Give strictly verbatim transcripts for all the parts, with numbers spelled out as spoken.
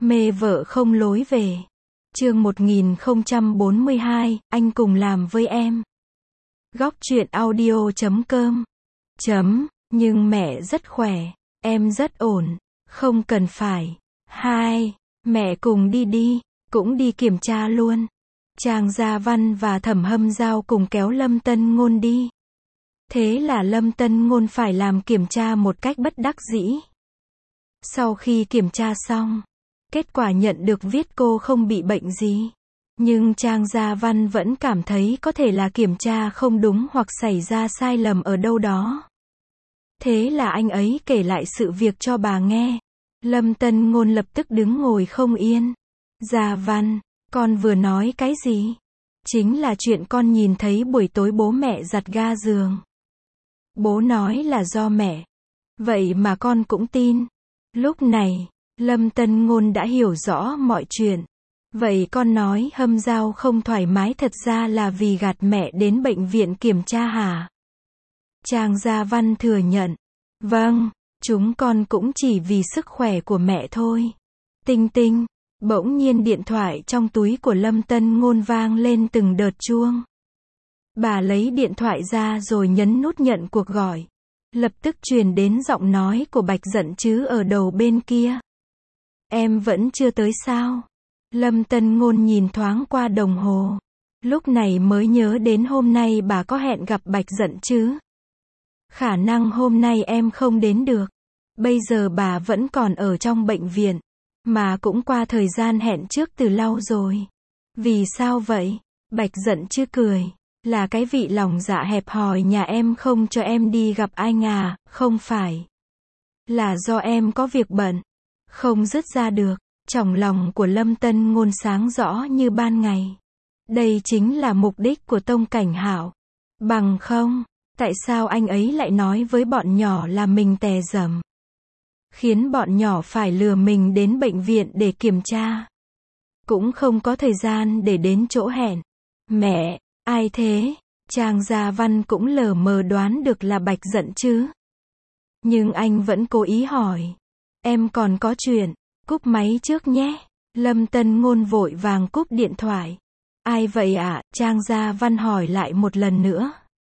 Mê vợ không lối về. Chương một nghìn không trăm bốn mươi hai, anh cùng làm với em. Góc truyện audio chấm com. Chấm, nhưng mẹ rất khỏe, em rất ổn, không cần phải. Hai, mẹ cùng đi đi, cũng đi kiểm tra luôn. Trang Gia Văn và Thẩm Hâm Giao cùng kéo Lâm Tân Ngôn đi. Thế là Lâm Tân Ngôn phải làm kiểm tra một cách bất đắc dĩ. Sau khi kiểm tra xong, kết quả nhận được viết cô không bị bệnh gì. Nhưng Trang Gia Văn vẫn cảm thấy có thể là kiểm tra không đúng hoặc xảy ra sai lầm ở đâu đó. Thế là anh ấy kể lại sự việc cho bà nghe. Lâm Tân Ngôn lập tức đứng ngồi không yên. Gia Văn, con vừa nói cái gì? Chính là chuyện con nhìn thấy buổi tối bố mẹ giặt ga giường. Bố nói là do mẹ. Vậy mà con cũng tin. Lúc này, Lâm Tân Ngôn đã hiểu rõ mọi chuyện. Vậy con nói Hâm Giao không thoải mái thật ra là vì gạt mẹ đến bệnh viện kiểm tra hả? Trang Gia Văn thừa nhận. Vâng, chúng con cũng chỉ vì sức khỏe của mẹ thôi. Tinh tinh, bỗng nhiên điện thoại trong túi của Lâm Tân Ngôn vang lên từng đợt chuông. Bà lấy điện thoại ra rồi nhấn nút nhận cuộc gọi. Lập tức truyền đến giọng nói của Bạch Dận Chứ ở đầu bên kia. Em vẫn chưa tới sao? Lâm Tân Ngôn nhìn thoáng qua đồng hồ. Lúc này mới nhớ đến hôm nay bà có hẹn gặp Bạch Dận Chứ. Khả năng hôm nay em không đến được. Bây giờ bà vẫn còn ở trong bệnh viện. Mà cũng qua thời gian hẹn trước từ lâu rồi. Vì sao vậy? Bạch Dận Chứ cười. Là cái vị lòng dạ hẹp hòi nhà em không cho em đi gặp anh à, không phải. Là do em có việc bận. Không dứt ra được. Trong lòng của Lâm Tân Ngôn sáng rõ như ban ngày. Đây chính là mục đích của Tông Cảnh Hạo. Bằng không, tại sao anh ấy lại nói với bọn nhỏ là mình tè dầm? Khiến bọn nhỏ phải lừa mình đến bệnh viện để kiểm tra. Cũng không có thời gian để đến chỗ hẹn. Mẹ, ai thế? Trang Gia Văn cũng lờ mờ đoán được là Bạch Dận Chứ. Nhưng anh vẫn cố ý hỏi. Em còn có chuyện. Cúp máy trước nhé. Lâm Tân Ngôn vội vàng cúp điện thoại. Ai vậy ạ? À? Trang Gia Văn hỏi lại một lần nữa.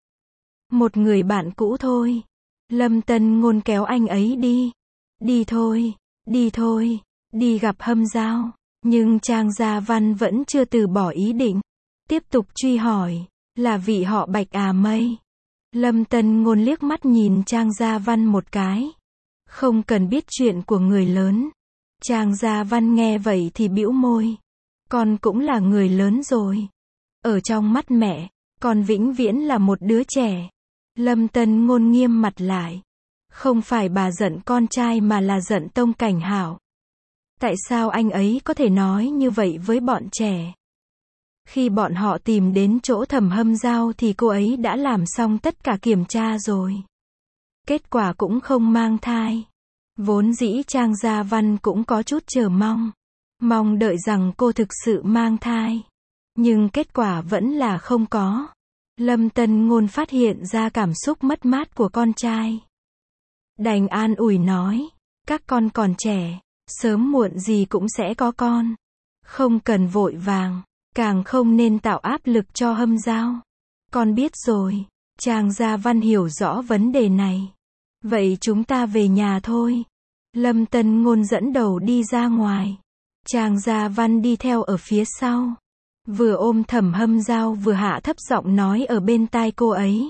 Một người bạn cũ thôi. Lâm Tân Ngôn kéo anh ấy đi. Đi thôi, đi thôi, đi gặp Hâm Giao. Nhưng Trang Gia Văn vẫn chưa từ bỏ ý định. Tiếp tục truy hỏi. Là vị họ Bạch à mây? Lâm Tân Ngôn liếc mắt nhìn Trang Gia Văn một cái. Không cần biết chuyện của người lớn. Trang Gia Văn nghe vậy thì bĩu môi. Con cũng là người lớn rồi. Ở trong mắt mẹ, con vĩnh viễn là một đứa trẻ. Lâm Tân Ngôn nghiêm mặt lại. Không phải bà giận con trai mà là giận Tông Cảnh Hạo. Tại sao anh ấy có thể nói như vậy với bọn trẻ? Khi bọn họ tìm đến chỗ Thẩm Hâm Giao thì cô ấy đã làm xong tất cả kiểm tra rồi. Kết quả cũng không mang thai. Vốn dĩ Trang Gia Văn cũng có chút chờ mong. Mong đợi rằng cô thực sự mang thai. Nhưng kết quả vẫn là không có. Lâm Tân Ngôn phát hiện ra cảm xúc mất mát của con trai. Đành an ủi nói. Các con còn trẻ. Sớm muộn gì cũng sẽ có con. Không cần vội vàng. Càng không nên tạo áp lực cho Hâm Giao. Con biết rồi. Trang Gia Văn hiểu rõ vấn đề này. Vậy chúng ta về nhà thôi. Lâm Tân Ngôn dẫn đầu đi ra ngoài. Trang Gia Văn đi theo ở phía sau. Vừa ôm Thẩm Hâm Giao vừa hạ thấp giọng nói ở bên tai cô ấy.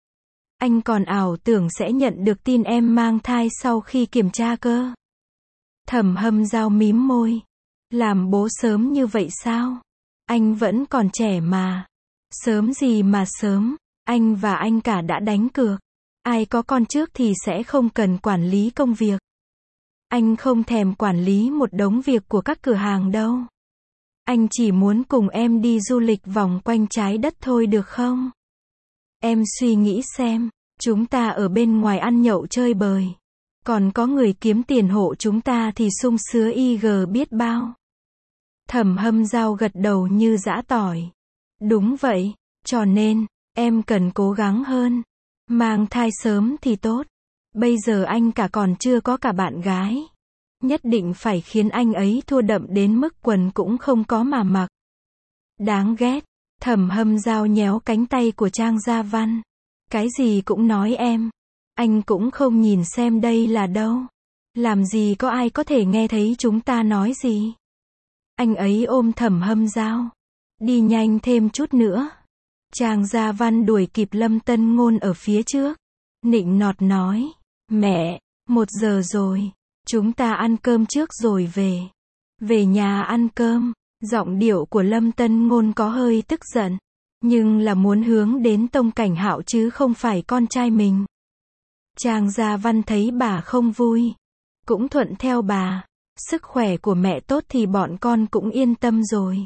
Anh còn ảo tưởng sẽ nhận được tin em mang thai sau khi kiểm tra cơ. Thẩm Hâm Giao mím môi. Làm bố sớm như vậy sao? Anh vẫn còn trẻ mà. Sớm gì mà sớm, anh và anh cả đã đánh cược. Ai có con trước thì sẽ không cần quản lý công việc. Anh không thèm quản lý một đống việc của các cửa hàng đâu. Anh chỉ muốn cùng em đi du lịch vòng quanh trái đất thôi được không? Em suy nghĩ xem, chúng ta ở bên ngoài ăn nhậu chơi bời. Còn có người kiếm tiền hộ chúng ta thì sung sướng y gờ biết bao. Thẩm Hâm Giao gật đầu như giã tỏi. Đúng vậy, cho nên, em cần cố gắng hơn. Mang thai sớm thì tốt. Bây giờ anh cả còn chưa có cả bạn gái. Nhất định phải khiến anh ấy thua đậm đến mức quần cũng không có mà mặc. Đáng ghét. Thẩm Hâm Dao nhéo cánh tay của Trang Gia Văn. Cái gì cũng nói em. Anh cũng không nhìn xem đây là đâu. Làm gì có ai có thể nghe thấy chúng ta nói gì. Anh ấy ôm Thẩm Hâm Dao. Đi nhanh thêm chút nữa. Trang Gia Văn đuổi kịp Lâm Tân Ngôn ở phía trước. Nịnh nọt nói. Mẹ, một giờ rồi. Chúng ta ăn cơm trước rồi về. Về nhà ăn cơm. Giọng điệu của Lâm Tân Ngôn có hơi tức giận. Nhưng là muốn hướng đến Tông Cảnh Hạo chứ không phải con trai mình. Trang Gia Văn thấy bà không vui. Cũng thuận theo bà. Sức khỏe của mẹ tốt thì bọn con cũng yên tâm rồi.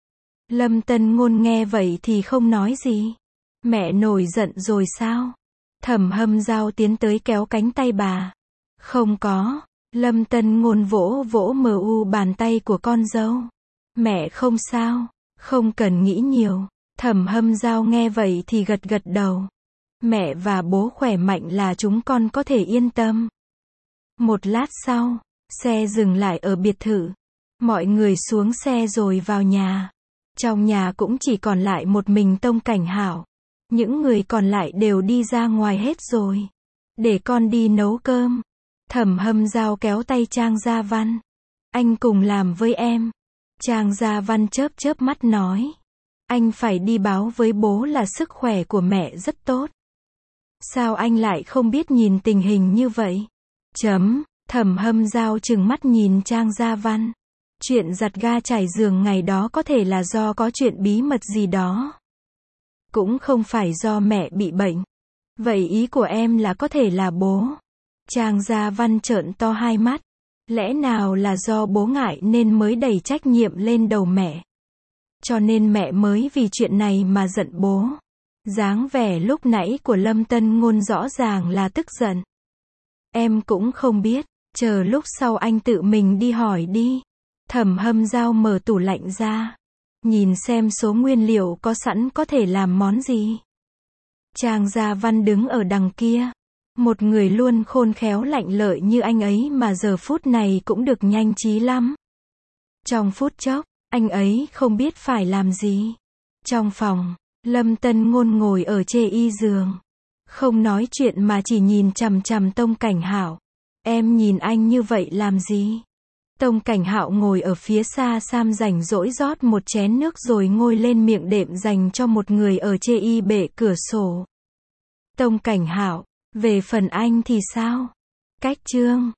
Lâm Tân Ngôn nghe vậy thì không nói gì. Mẹ nổi giận rồi sao? Thẩm Hâm Dao tiến tới kéo cánh tay bà. Không có. Lâm Tân Ngôn vỗ vỗ mờ u bàn tay của con dâu. Mẹ không sao. Không cần nghĩ nhiều. Thẩm Hâm Dao nghe vậy thì gật gật đầu. Mẹ và bố khỏe mạnh là chúng con có thể yên tâm. Một lát sau, xe dừng lại ở biệt thự. Mọi người xuống xe rồi vào nhà. Trong nhà cũng chỉ còn lại một mình Tông Cảnh Hạo. Những người còn lại đều đi ra ngoài hết rồi. Để con đi nấu cơm. Thẩm Hâm Dao kéo tay Trang Gia Văn. Anh cùng làm với em. Trang Gia Văn chớp chớp mắt nói. Anh phải đi báo với bố là sức khỏe của mẹ rất tốt. Sao anh lại không biết nhìn tình hình như vậy? Chấm. Thẩm Hâm Dao trừng mắt nhìn Trang Gia Văn. Chuyện giặt ga trải giường ngày đó có thể là do có chuyện bí mật gì đó. Cũng không phải do mẹ bị bệnh. Vậy ý của em là có thể là bố. Trang Gia Văn trợn to hai mắt. Lẽ nào là do bố ngại nên mới đẩy trách nhiệm lên đầu mẹ. Cho nên mẹ mới vì chuyện này mà giận bố. Dáng vẻ lúc nãy của Lâm Tân Ngôn rõ ràng là tức giận. Em cũng không biết. Chờ lúc sau anh tự mình đi hỏi đi. Thẩm Hâm Dao mở tủ lạnh ra. Nhìn xem số nguyên liệu có sẵn có thể làm món gì. Trang Gia Văn đứng ở đằng kia. Một người luôn khôn khéo lạnh lợi như anh ấy mà giờ phút này cũng được nhanh trí lắm. Trong phút chốc, anh ấy không biết phải làm gì. Trong phòng, Lâm Tân Ngôn ngồi ở chê y giường. Không nói chuyện mà chỉ nhìn chằm chằm Tông Cảnh Hạo. Em nhìn anh như vậy làm gì? Tông Cảnh Hạo ngồi ở phía xa xam rảnh rỗi rót một chén nước rồi ngồi lên miệng đệm dành cho một người ở chê y bệ cửa sổ. Tông Cảnh Hạo, về phần anh thì sao? Cách chương